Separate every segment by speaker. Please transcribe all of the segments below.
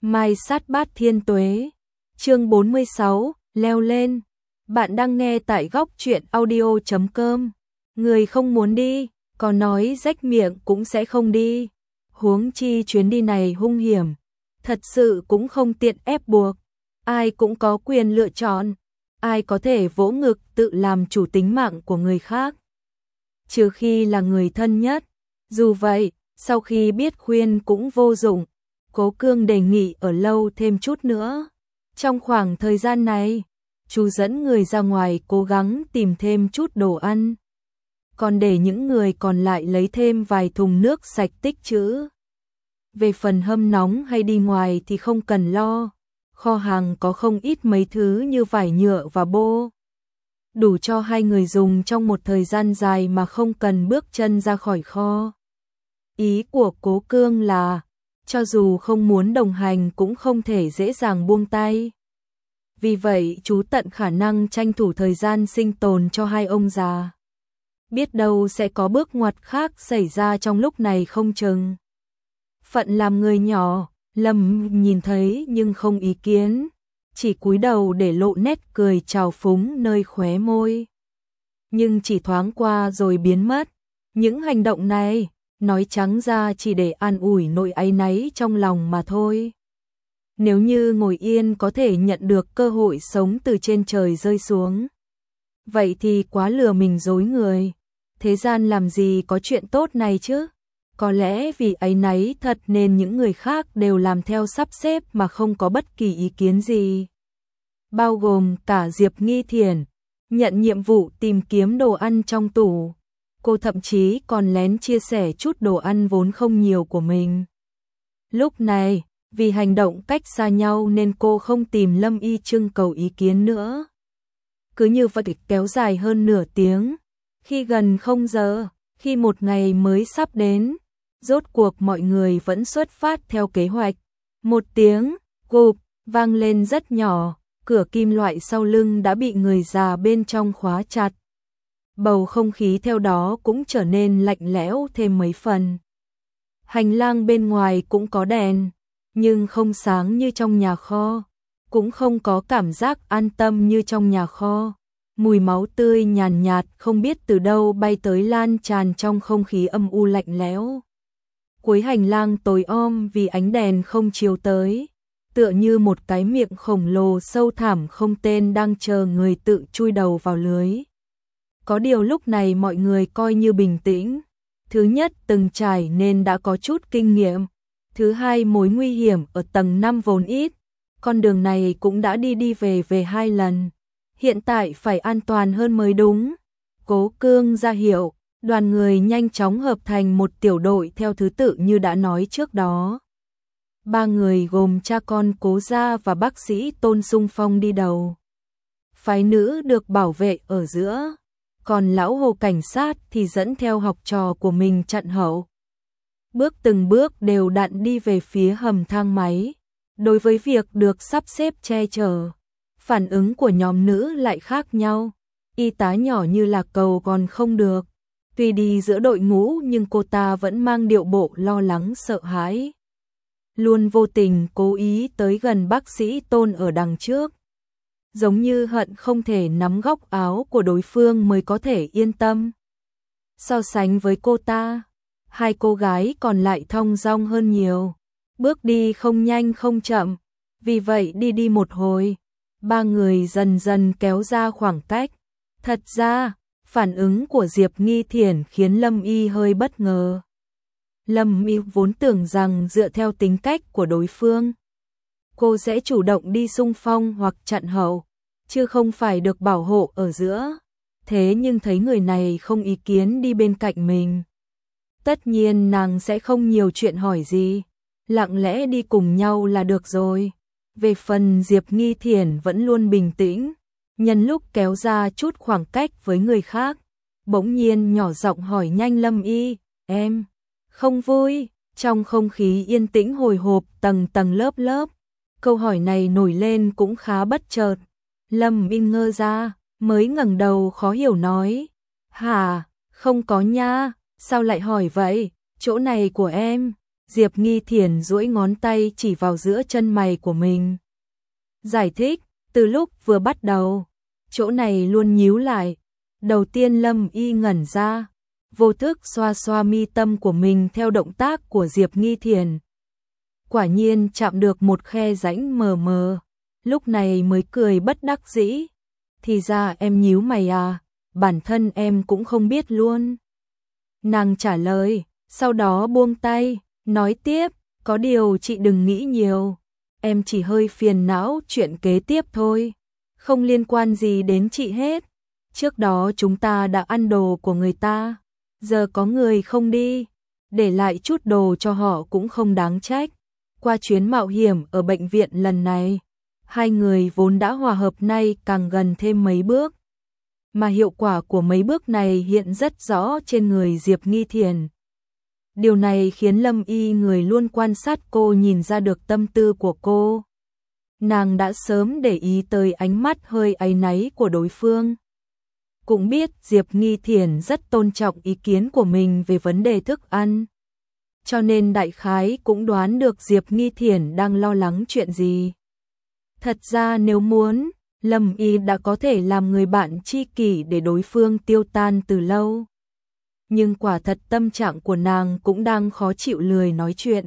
Speaker 1: Mai sát bát thiên tuế. Chương 46, leo lên. Bạn đang nghe tại góc truyện audio.com. Người không muốn đi, có nói rách miệng cũng sẽ không đi. Huống chi chuyến đi này hung hiểm, thật sự cũng không tiện ép buộc. Ai cũng có quyền lựa chọn, ai có thể vỗ ngực tự làm chủ tính mạng của người khác. Trừ khi là người thân nhất. Dù vậy, sau khi biết khuyên cũng vô dụng, Cố Cương đề nghị ở lâu thêm chút nữa. Trong khoảng thời gian này, chú dẫn người ra ngoài cố gắng tìm thêm chút đồ ăn, còn để những người còn lại lấy thêm vài thùng nước sạch tích trữ. Về phần hâm nóng hay đi ngoài thì không cần lo, kho hàng có không ít mấy thứ như vải nhựa và bô, đủ cho hai người dùng trong một thời gian dài mà không cần bước chân ra khỏi kho. Ý của Cố Cương là, cho dù không muốn đồng hành cũng không thể dễ dàng buông tay. Vì vậy chú tận khả năng tranh thủ thời gian sinh tồn cho hai ông già. Biết đâu sẽ có bước ngoặt khác xảy ra trong lúc này không chừng. Phận làm người nhỏ, Lâm nhìn thấy nhưng không ý kiến, chỉ cúi đầu để lộ nét cười trào phúng nơi khóe môi. Nhưng chỉ thoáng qua rồi biến mất. Những hành động này, nói trắng ra chỉ để an ủi nỗi áy náy trong lòng mà thôi. Nếu như ngồi yên có thể nhận được cơ hội sống từ trên trời rơi xuống, vậy thì quá lừa mình dối người. Thế gian làm gì có chuyện tốt này chứ? Có lẽ vì áy náy thật nên những người khác đều làm theo sắp xếp mà không có bất kỳ ý kiến gì. Bao gồm cả Diệp Nghi Thiển, nhận nhiệm vụ tìm kiếm đồ ăn trong tủ. Cô thậm chí còn lén chia sẻ chút đồ ăn vốn không nhiều của mình. Lúc này, vì hành động cách xa nhau nên cô không tìm Lâm Y trưng cầu ý kiến nữa. Cứ như vậy kéo dài hơn nửa tiếng. Khi gần 0 giờ, khi một ngày mới sắp đến, rốt cuộc mọi người vẫn xuất phát theo kế hoạch. Một tiếng, gộp, vang lên rất nhỏ, cửa kim loại sau lưng đã bị người già bên trong khóa chặt. Bầu không khí theo đó cũng trở nên lạnh lẽo thêm mấy phần. Hành lang bên ngoài cũng có đèn, nhưng không sáng như trong nhà kho, cũng không có cảm giác an tâm như trong nhà kho. Mùi máu tươi nhàn nhạt không biết từ đâu bay tới lan tràn trong không khí âm u lạnh lẽo. Cuối hành lang tối om vì ánh đèn không chiếu tới, tựa như một cái miệng khổng lồ sâu thẳm không tên đang chờ người tự chui đầu vào lưới. Có điều lúc này mọi người coi như bình tĩnh. Thứ nhất, từng trải nên đã có chút kinh nghiệm. Thứ hai, mối nguy hiểm ở tầng 5 vốn ít. Con đường này cũng đã đi về 2 lần. Hiện tại phải an toàn hơn mới đúng. Cố Cương ra hiệu, đoàn người nhanh chóng hợp thành một tiểu đội theo thứ tự như đã nói trước đó. 3 người gồm cha con Cố gia và bác sĩ Tôn xung phong đi đầu. Phái nữ được bảo vệ ở giữa, còn lão Hồ cảnh sát thì dẫn theo học trò của mình chặn hậu. Bước từng bước đều đặn đi về phía hầm thang máy. Đối với việc được sắp xếp che chở, phản ứng của nhóm nữ lại khác nhau. Y tá nhỏ như là cầu còn không được. Tuy đi giữa đội ngũ nhưng cô ta vẫn mang điệu bộ lo lắng sợ hãi. Luôn vô tình cố ý tới gần bác sĩ Tôn ở đằng trước. Giống như hận không thể nắm góc áo của đối phương mới có thể yên tâm. So sánh với cô ta, hai cô gái còn lại thong dong hơn nhiều. Bước đi không nhanh không chậm, vì vậy đi một hồi, 3 người dần dần kéo ra khoảng cách. Thật ra, phản ứng của Diệp Nghi Thiển khiến Lâm Y hơi bất ngờ. Lâm Y vốn tưởng rằng dựa theo tính cách của đối phương, cô sẽ chủ động đi xung phong hoặc chặn hậu, chứ không phải được bảo hộ ở giữa. Thế nhưng thấy người này không ý kiến đi bên cạnh mình, tất nhiên nàng sẽ không nhiều chuyện hỏi gì, lặng lẽ đi cùng nhau là được rồi. Về phần Diệp Nghi Thiển vẫn luôn bình tĩnh, nhân lúc kéo ra chút khoảng cách với người khác, bỗng nhiên nhỏ giọng hỏi nhanh Lâm Y, em không vui? Trong không khí yên tĩnh hồi hộp tầng tầng lớp lớp, câu hỏi này nổi lên cũng khá bất chợt. Lâm Y ngơ ra, mới ngẩng đầu khó hiểu nói, hả, không có nha, sao lại hỏi vậy, chỗ này của em. Diệp Nghi Thiển duỗi ngón tay chỉ vào giữa chân mày của mình. Giải thích, từ lúc vừa bắt đầu, chỗ này luôn nhíu lại. Đầu tiên Lâm Y ngẩn ra, vô thức xoa xoa mi tâm của mình theo động tác của Diệp Nghi Thiển. Quả nhiên chạm được một khe rãnh mờ mờ, lúc này mới cười bất đắc dĩ. Thì ra em nhíu mày à, bản thân em cũng không biết luôn. Nàng trả lời, sau đó buông tay, nói tiếp, có điều chị đừng nghĩ nhiều. Em chỉ hơi phiền não chuyện kế tiếp thôi, không liên quan gì đến chị hết. Trước đó chúng ta đã ăn đồ của người ta, giờ có người không đi, để lại chút đồ cho họ cũng không đáng trách. Qua chuyến mạo hiểm ở bệnh viện lần này, hai người vốn đã hòa hợp nay càng gần thêm mấy bước. Mà hiệu quả của mấy bước này hiện rất rõ trên người Diệp Nghi Thiển. Điều này khiến Lâm Y người luôn quan sát cô nhìn ra được tâm tư của cô. Nàng đã sớm để ý tới ánh mắt hơi áy náy của đối phương. Cũng biết Diệp Nghi Thiển rất tôn trọng ý kiến của mình về vấn đề thức ăn. Cho nên đại khái cũng đoán được Diệp Nghi Thiển đang lo lắng chuyện gì. Thật ra nếu muốn, Lâm Y đã có thể làm người bạn tri kỷ để đối phương tiêu tan từ lâu. Nhưng quả thật tâm trạng của nàng cũng đang khó chịu lười nói chuyện.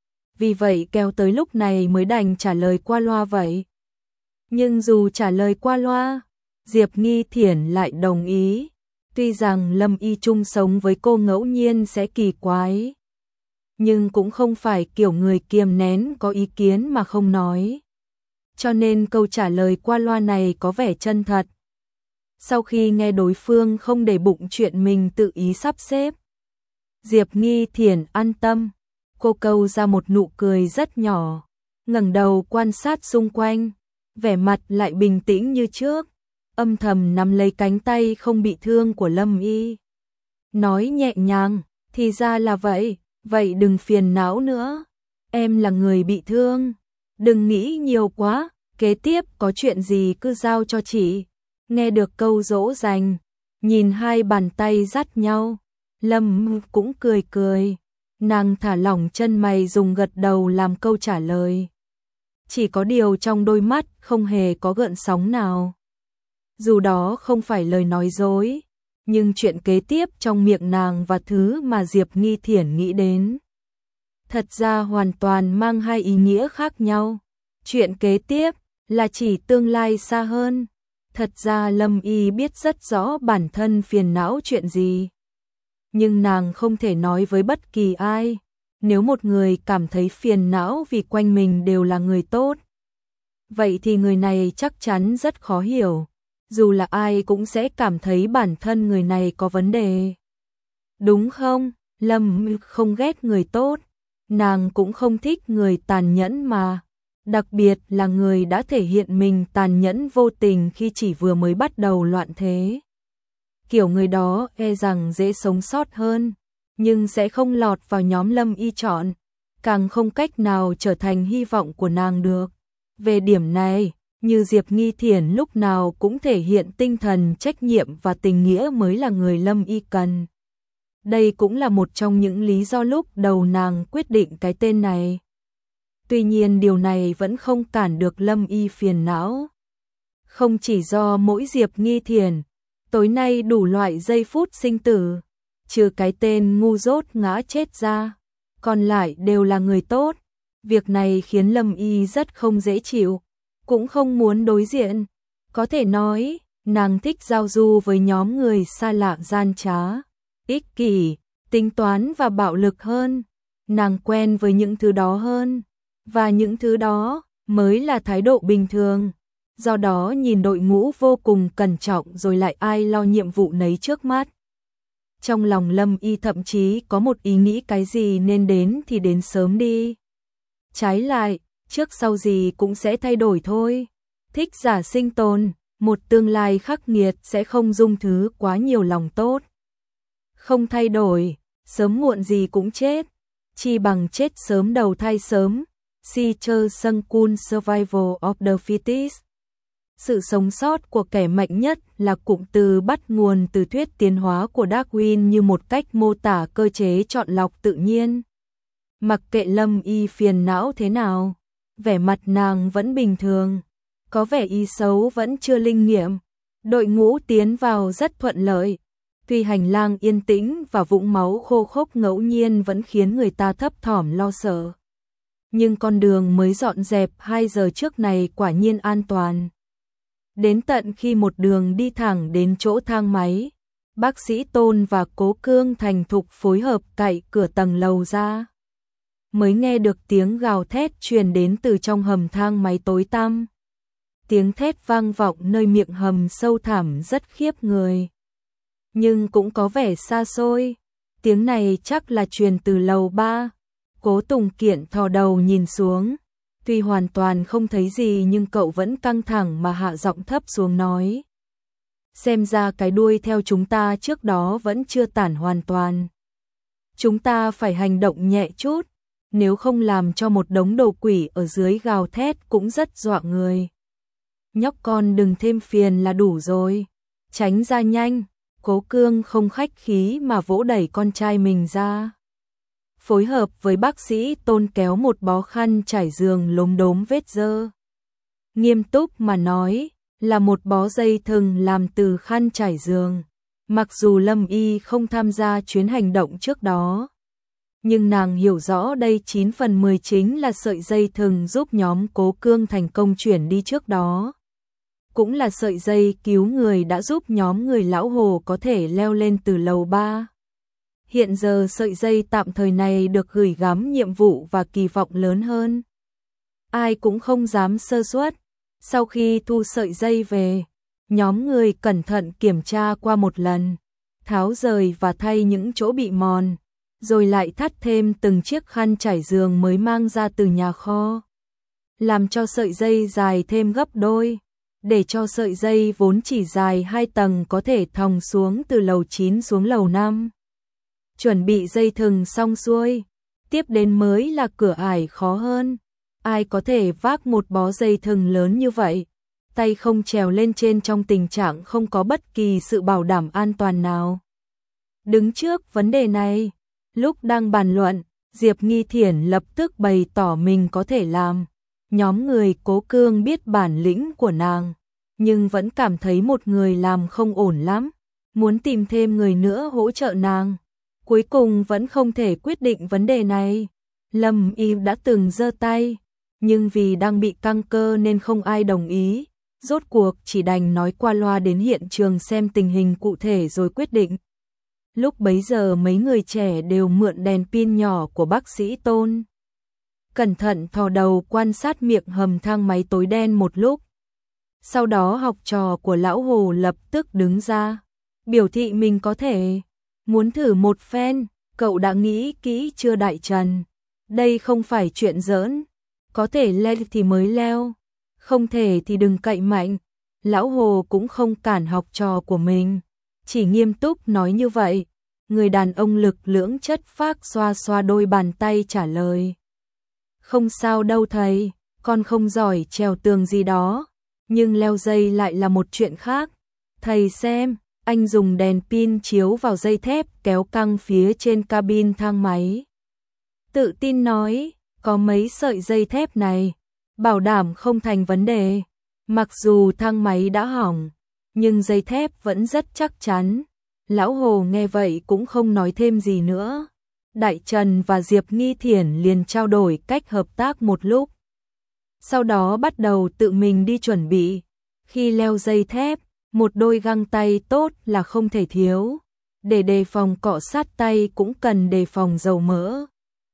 Speaker 1: Vì vậy kéo tới lúc này mới đành trả lời qua loa vậy. Nhưng dù trả lời qua loa, Diệp Nghi Thiển lại đồng ý. Tuy rằng Lâm Y chung sống với cô ngẫu nhiên sẽ kỳ quái, nhưng cũng không phải kiểu người kiềm nén có ý kiến mà không nói. Cho nên câu trả lời qua loa này có vẻ chân thật. Sau khi nghe đối phương không để bụng chuyện mình tự ý sắp xếp, Diệp Nghi Thiển an tâm. Cô câu ra một nụ cười rất nhỏ, ngẩng đầu quan sát xung quanh, vẻ mặt lại bình tĩnh như trước, âm thầm nắm lấy cánh tay không bị thương của Lâm Y. Nói nhẹ nhàng, thì ra là vậy, vậy đừng phiền não nữa. Em là người bị thương, đừng nghĩ nhiều quá, kế tiếp có chuyện gì cứ giao cho chị. Nghe được câu dỗ dành, nhìn hai bàn tay dắt nhau, Lâm cũng cười cười. Nàng thả lỏng chân mày dùng gật đầu làm câu trả lời. Chỉ có điều trong đôi mắt không hề có gợn sóng nào. Dù đó không phải lời nói dối, nhưng chuyện kế tiếp trong miệng nàng và thứ mà Diệp Nghi Thiển nghĩ đến, thật ra hoàn toàn mang hai ý nghĩa khác nhau. Chuyện kế tiếp là chỉ tương lai xa hơn. Thật ra Lâm Y biết rất rõ bản thân phiền não chuyện gì. Nhưng nàng không thể nói với bất kỳ ai. Nếu một người cảm thấy phiền não vì quanh mình đều là người tốt, vậy thì người này chắc chắn rất khó hiểu. Dù là ai cũng sẽ cảm thấy bản thân người này có vấn đề. Đúng không? Lâm không ghét người tốt, nàng cũng không thích người tàn nhẫn mà. Đặc biệt là người đã thể hiện mình tàn nhẫn vô tình khi chỉ vừa mới bắt đầu loạn thế. Kiểu người đó e rằng dễ sống sót hơn, nhưng sẽ không lọt vào nhóm Lâm Y chọn, càng không cách nào trở thành hy vọng của nàng được. Về điểm này, như Diệp Nghi Thiển lúc nào cũng thể hiện tinh thần trách nhiệm và tình nghĩa mới là người Lâm Y cần. Đây cũng là một trong những lý do lúc đầu nàng quyết định cái tên này. Tuy nhiên điều này vẫn không cản được Lâm Y phiền não. Không chỉ do mỗi Diệp Nghi Thiển, tối nay đủ loại giây phút sinh tử, trừ cái tên ngu dốt ngã chết ra, còn lại đều là người tốt. Việc này khiến Lâm Y rất không dễ chịu, cũng không muốn đối diện. Có thể nói, nàng thích giao du với nhóm người xa lạ gian trá, ích kỷ, tính toán và bạo lực hơn. Nàng quen với những thứ đó hơn, và những thứ đó mới là thái độ bình thường. Do đó nhìn đội ngũ vô cùng cẩn trọng rồi lại ai lo nhiệm vụ nấy trước mắt. Trong lòng Lâm Y thậm chí có một ý nghĩ cái gì nên đến thì đến sớm đi. Trái lại, trước sau gì cũng sẽ thay đổi thôi. Thích giả sinh tồn, một tương lai khắc nghiệt sẽ không dung thứ quá nhiều lòng tốt. Không thay đổi, sớm muộn gì cũng chết. Chi bằng chết sớm đầu thai sớm. Sicher Sung-kun Survival of the Fittest. Sự sống sót của kẻ mạnh nhất là cụm từ bắt nguồn từ thuyết tiến hóa của Darwin như một cách mô tả cơ chế chọn lọc tự nhiên. Mặc kệ Lâm Y phiền não thế nào, vẻ mặt nàng vẫn bình thường, có vẻ ý xấu vẫn chưa linh nghiệm. Đội ngũ tiến vào rất thuận lợi, tuy hành lang yên tĩnh và vũng máu khô khốc ngẫu nhiên vẫn khiến người ta thấp thỏm lo sợ. Nhưng con đường mới dọn dẹp 2 giờ trước này quả nhiên an toàn. Đến tận khi một đường đi thẳng đến chỗ thang máy, bác sĩ Tôn và Cố Cương thành thục phối hợp cậy cửa tầng lầu ra. Mới nghe được tiếng gào thét truyền đến từ trong hầm thang máy tối tăm. Tiếng thét vang vọng nơi miệng hầm sâu thẳm rất khiếp người. Nhưng cũng có vẻ xa xôi. Tiếng này chắc là truyền từ lầu 3. Cố Tùng Kiện thò đầu nhìn xuống. Tuy hoàn toàn không thấy gì nhưng cậu vẫn căng thẳng mà hạ giọng thấp xuống nói. Xem ra cái đuôi theo chúng ta trước đó vẫn chưa tản hoàn toàn. Chúng ta phải hành động nhẹ chút, nếu không làm cho một đống đồ quỷ ở dưới gào thét cũng rất dọa người. Nhóc con đừng thêm phiền là đủ rồi, tránh ra nhanh. Cố Cương không khách khí mà vỗ đẩy con trai mình ra. Phối hợp với bác sĩ Tôn kéo một bó khăn trải giường lốm đốm vết dơ. Nghiêm túc mà nói, là một bó dây thừng làm từ khăn trải giường. Mặc dù Lâm Y không tham gia chuyến hành động trước đó, nhưng nàng hiểu rõ đây 9 phần 10 chính là sợi dây thừng giúp nhóm Cố Cương thành công chuyển đi trước đó. Cũng là sợi dây cứu người đã giúp nhóm người lão Hồ có thể leo lên từ lầu 3. Hiện giờ sợi dây tạm thời này được gửi gắm nhiệm vụ và kỳ vọng lớn hơn. Ai cũng không dám sơ suất. Sau khi thu sợi dây về, nhóm người cẩn thận kiểm tra qua một lần, tháo rời và thay những chỗ bị mòn, rồi lại thắt thêm từng chiếc khăn trải giường mới mang ra từ nhà kho. Làm cho sợi dây dài thêm gấp đôi, để cho sợi dây vốn chỉ dài 2 tầng có thể thòng xuống từ lầu 9 xuống lầu 5. Chuẩn bị dây thừng xong xuôi, tiếp đến mới là cửa ải khó hơn. Ai có thể vác một bó dây thừng lớn như vậy, tay không trèo lên trên trong tình trạng không có bất kỳ sự bảo đảm an toàn nào. Đứng trước vấn đề này, lúc đang bàn luận, Diệp Nghi Thiển lập tức bày tỏ mình có thể làm. Nhóm người Cố Cương biết bản lĩnh của nàng, nhưng vẫn cảm thấy một người làm không ổn lắm, muốn tìm thêm người nữa hỗ trợ nàng. Cuối cùng vẫn không thể quyết định vấn đề này. Lâm Y đã từng giơ tay, nhưng vì đang bị căng cơ nên không ai đồng ý. Rốt cuộc chỉ đành nói qua loa đến hiện trường xem tình hình cụ thể rồi quyết định. Lúc bấy giờ mấy người trẻ đều mượn đèn pin nhỏ của bác sĩ Tôn. Cẩn thận thò đầu quan sát miệng hầm thang máy tối đen một lúc. Sau đó học trò của lão Hồ lập tức đứng ra, biểu thị mình có thể. Muốn thử một phen, cậu đã nghĩ kỹ chưa Đại Trần? Đây không phải chuyện giỡn, có thể leo thì mới leo, không thể thì đừng cậy mạnh. Lão Hồ cũng không cản học trò của mình, chỉ nghiêm túc nói như vậy. Người đàn ông lực lưỡng chất phác xoa xoa đôi bàn tay trả lời. Không sao đâu thầy, con không giỏi trèo tường gì đó, nhưng leo dây lại là một chuyện khác. Thầy xem. Anh dùng đèn pin chiếu vào dây thép kéo căng phía trên cabin thang máy. Tự tin nói, có mấy sợi dây thép này, bảo đảm không thành vấn đề. Mặc dù thang máy đã hỏng, nhưng dây thép vẫn rất chắc chắn. Lão Hồ nghe vậy cũng không nói thêm gì nữa. Đại Trần và Diệp Nghi Thiển liền trao đổi cách hợp tác một lúc. Sau đó bắt đầu tự mình đi chuẩn bị. Khi leo dây thép, một đôi găng tay tốt là không thể thiếu. Để đề phòng cọ sát tay cũng cần đề phòng dầu mỡ.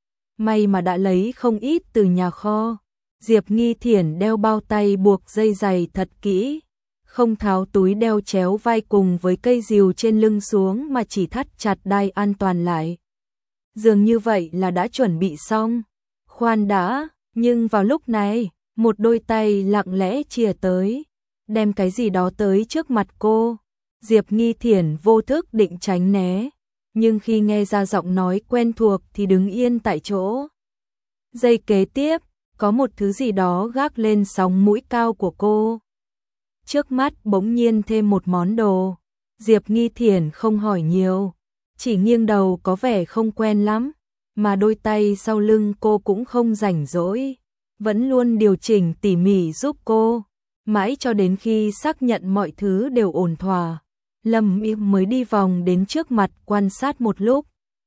Speaker 1: May mà đã lấy không ít từ nhà kho. Diệp Nghi Thiển đeo bao tay buộc dây giày thật kỹ, không tháo túi đeo chéo vai cùng với cây rìu trên lưng xuống mà chỉ thắt chặt đai an toàn lại. Dường như vậy là đã chuẩn bị xong. Khoan đã, nhưng vào lúc này, một đôi tay lặng lẽ chìa tới, đem cái gì đó tới trước mặt cô. Diệp Nghi Thiển vô thức định tránh né, nhưng khi nghe ra giọng nói quen thuộc thì đứng yên tại chỗ. Giây kế tiếp, có một thứ gì đó gác lên sóng mũi cao của cô. Trước mắt bỗng nhiên thêm một món đồ. Diệp Nghi Thiển không hỏi nhiều, chỉ nghiêng đầu có vẻ không quen lắm. mà đôi tay sau lưng cô cũng không rảnh rỗi, vẫn luôn điều chỉnh tỉ mỉ giúp cô, mãi cho đến khi xác nhận mọi thứ đều ổn thỏa, Lâm Y mới đi vòng đến trước mặt quan sát một lúc.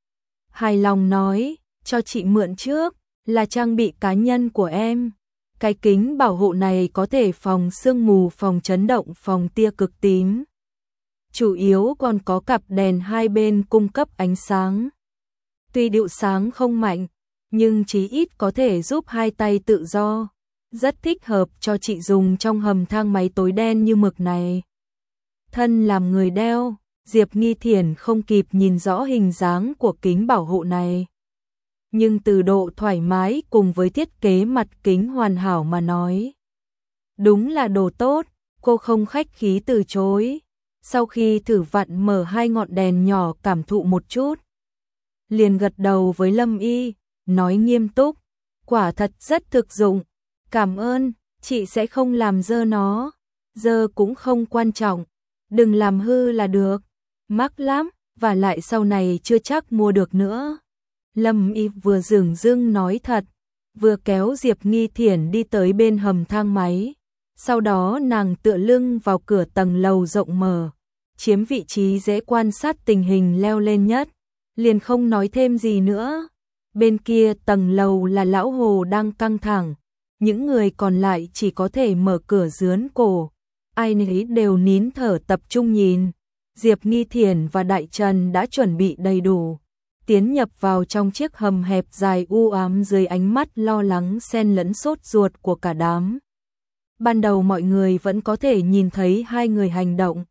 Speaker 1: Hài lòng nói, cho chị mượn trước, là trang bị cá nhân của em. Cái kính bảo hộ này có thể phòng sương mù, phòng chấn động, phòng tia cực tím. Chủ yếu còn có cặp đèn hai bên cung cấp ánh sáng. Tuy điệu sáng không mạnh, nhưng chí ít có thể giúp hai tay tự do. Rất thích hợp cho chị dùng trong hầm thang máy tối đen như mực này. Thân làm người đeo, Diệp Nghi Thiển không kịp nhìn rõ hình dáng của kính bảo hộ này. Nhưng từ độ thoải mái cùng với thiết kế mặt kính hoàn hảo mà nói, đúng là đồ tốt, cô không khách khí từ chối. Sau khi thử vặn mở hai ngọn đèn nhỏ cảm thụ một chút, liền gật đầu với Lâm Y, nói nghiêm túc, quả thật rất thực dụng, cảm ơn, chị sẽ không làm dơ nó, dơ cũng không quan trọng, đừng làm hư là được, mắc lắm, và lại sau này chưa chắc mua được nữa. Lâm Y vừa dửng dưng nói thật, vừa kéo Diệp Nghi Thiển đi tới bên hầm thang máy. Sau đó nàng tựa lưng vào cửa tầng lầu rộng mở, chiếm vị trí dễ quan sát tình hình leo lên nhất, liền không nói thêm gì nữa. Bên kia tầng lầu là lão Hồ đang căng thẳng, những người còn lại chỉ có thể mở cửa dướn cổ, ai nấy đều nín thở tập trung nhìn. Diệp Nghi Thiển và Đại Trần đã chuẩn bị đầy đủ, tiến nhập vào trong chiếc hầm hẹp dài u ám dưới ánh mắt lo lắng xen lẫn sốt ruột của cả đám. Ban đầu mọi người vẫn có thể nhìn thấy hai người hành động.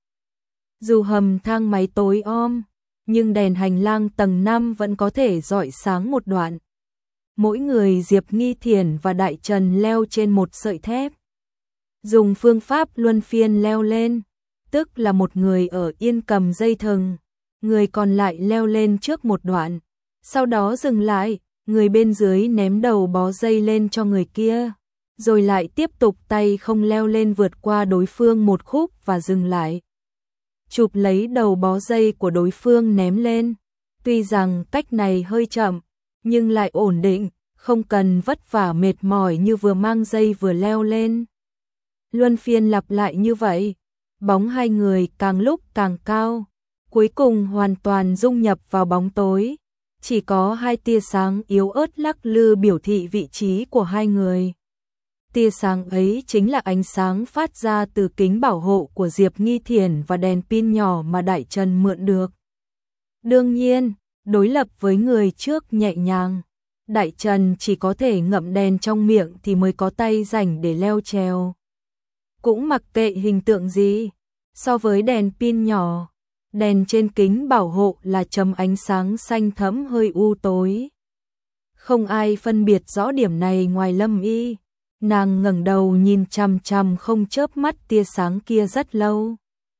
Speaker 1: Dù hầm thang máy tối om, nhưng đèn hành lang tầng 5 vẫn có thể rọi sáng một đoạn. Mỗi người Diệp Nghi Thiển và Đại Trần leo trên một sợi thép, dùng phương pháp luân phiên leo lên, tức là một người ở yên cầm dây thừng, người còn lại leo lên trước một đoạn, sau đó dừng lại, người bên dưới ném đầu bó dây lên cho người kia, rồi lại tiếp tục tay không leo lên vượt qua đối phương một khúc và dừng lại. Chụp lấy đầu bó dây của đối phương ném lên. Tuy rằng cách này hơi chậm, nhưng lại ổn định, không cần vất vả mệt mỏi như vừa mang dây vừa leo lên. Luân phiên lặp lại như vậy, bóng hai người càng lúc càng cao, cuối cùng hoàn toàn dung nhập vào bóng tối. Chỉ có hai tia sáng yếu ớt lắc lư biểu thị vị trí của hai người. Tia sáng ấy chính là ánh sáng phát ra từ kính bảo hộ của Diệp Nghi Thiển và đèn pin nhỏ mà Đại Trần mượn được. Đương nhiên, đối lập với người trước nhẹ nhàng, Đại Trần chỉ có thể ngậm đèn trong miệng thì mới có tay rảnh để leo trèo. Cũng mặc kệ hình tượng gì, so với đèn pin nhỏ, đèn trên kính bảo hộ là chấm ánh sáng xanh thẫm hơi u tối. Không ai phân biệt rõ điểm này ngoài Lâm Y. Nàng ngẩng đầu nhìn chằm chằm không chớp mắt tia sáng kia rất lâu.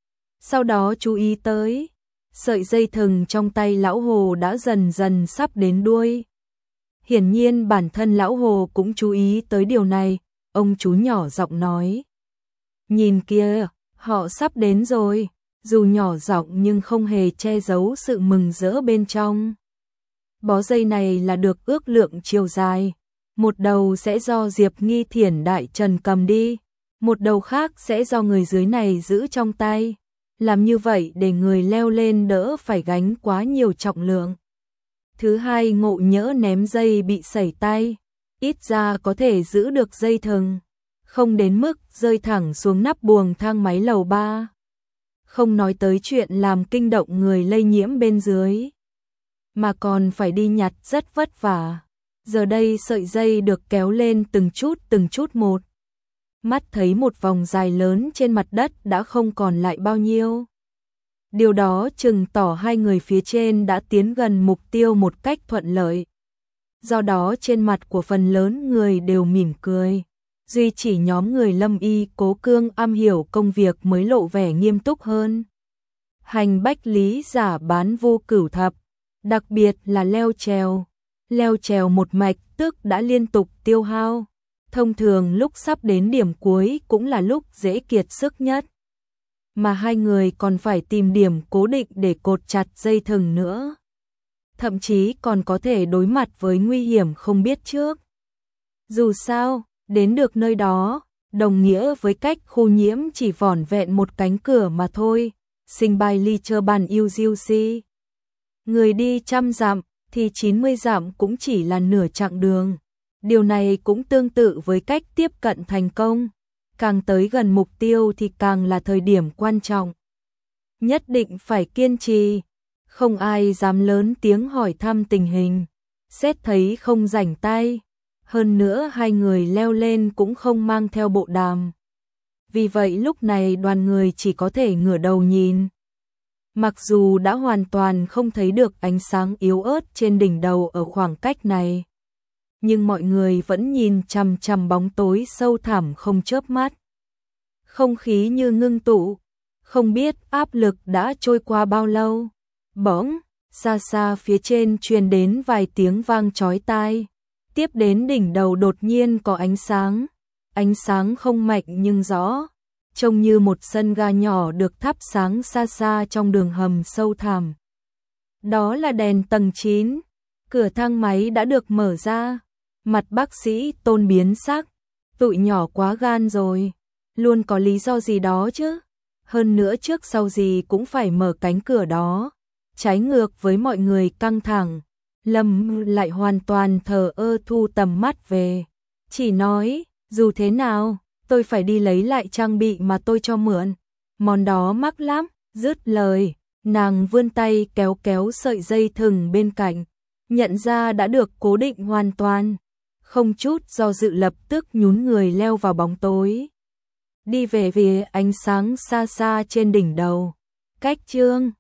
Speaker 1: Sau đó chú ý tới, sợi dây thừng trong tay lão Hồ đã dần dần sắp đến đuôi. Hiển nhiên bản thân lão Hồ cũng chú ý tới điều này, ông chú nhỏ giọng nói. Nhìn kia, họ sắp đến rồi, dù nhỏ giọng nhưng không hề che giấu sự mừng rỡ bên trong. Bó dây này là được ước lượng chiều dài. Một đầu sẽ do Diệp Nghi Thiển Đại Trần cầm đi, một đầu khác sẽ do người dưới này giữ trong tay. Làm như vậy để người leo lên đỡ phải gánh quá nhiều trọng lượng. Thứ hai, ngộ nhỡ ném dây bị sẩy tay, ít ra có thể giữ được dây thừng, không đến mức rơi thẳng xuống nắp buồng thang máy lầu 3. Không nói tới chuyện làm kinh động người lây nhiễm bên dưới, mà còn phải đi nhặt rất vất vả. Giờ đây sợi dây được kéo lên từng chút một. Mắt thấy một vòng dài lớn trên mặt đất đã không còn lại bao nhiêu. Điều đó chừng tỏ hai người phía trên đã tiến gần mục tiêu một cách thuận lợi. Do đó trên mặt của phần lớn người đều mỉm cười. Duy chỉ nhóm người Lâm Y Cố Cương am hiểu công việc mới lộ vẻ nghiêm túc hơn. Hành bách lý giả bán vô cửu thập, đặc biệt là leo trèo. Leo trèo một mạch tức đã liên tục tiêu hao. Thông thường lúc sắp đến điểm cuối cũng là lúc dễ kiệt sức nhất. Mà hai người còn phải tìm điểm cố định để cột chặt dây thừng nữa. thậm chí còn có thể đối mặt với nguy hiểm không biết trước. Dù sao, đến được nơi đó, đồng nghĩa với cách khu nhiễm chỉ vỏn vẹn một cánh cửa mà thôi, sinh bài ly chơ bàn yêu diêu si. Người đi 100 dặm, thì 90 dặm cũng chỉ là nửa chặng đường. Điều này cũng tương tự với cách tiếp cận thành công. Càng tới gần mục tiêu thì càng là thời điểm quan trọng. Nhất định phải kiên trì. Không ai dám lớn tiếng hỏi thăm tình hình. Xét thấy không rảnh tay. Hơn nữa hai người leo lên cũng không mang theo bộ đàm. Vì vậy lúc này đoàn người chỉ có thể ngửa đầu nhìn. Mặc dù đã hoàn toàn không thấy được ánh sáng yếu ớt trên đỉnh đầu ở khoảng cách này, nhưng mọi người vẫn nhìn chằm chằm bóng tối sâu thẳm không chớp mắt. Không khí như ngưng tụ, không biết áp lực đã trôi qua bao lâu. Bỗng, xa xa phía trên truyền đến vài tiếng vang chói tai. Tiếp đến đỉnh đầu đột nhiên có ánh sáng không mạnh nhưng rõ, trông như một sân ga nhỏ được thắp sáng xa xa trong đường hầm sâu thẳm. Đó là đèn tầng 9, cửa thang máy đã được mở ra, mặt bác sĩ Tôn biến sắc, tụi nhỏ quá gan rồi, luôn có lý do gì đó chứ, hơn nữa trước sau gì cũng phải mở cánh cửa đó, trái ngược với mọi người căng thẳng. Lâm lại hoàn toàn thờ ơ thu tầm mắt về, chỉ nói, dù thế nào, tôi phải đi lấy lại trang bị mà tôi cho mượn, món đó mắc lắm, dứt lời, nàng vươn tay kéo kéo sợi dây thừng bên cạnh, nhận ra đã được cố định hoàn toàn, không chút do dự lập tức nhún người leo vào bóng tối, đi về phía ánh sáng xa xa trên đỉnh đầu, cách Chương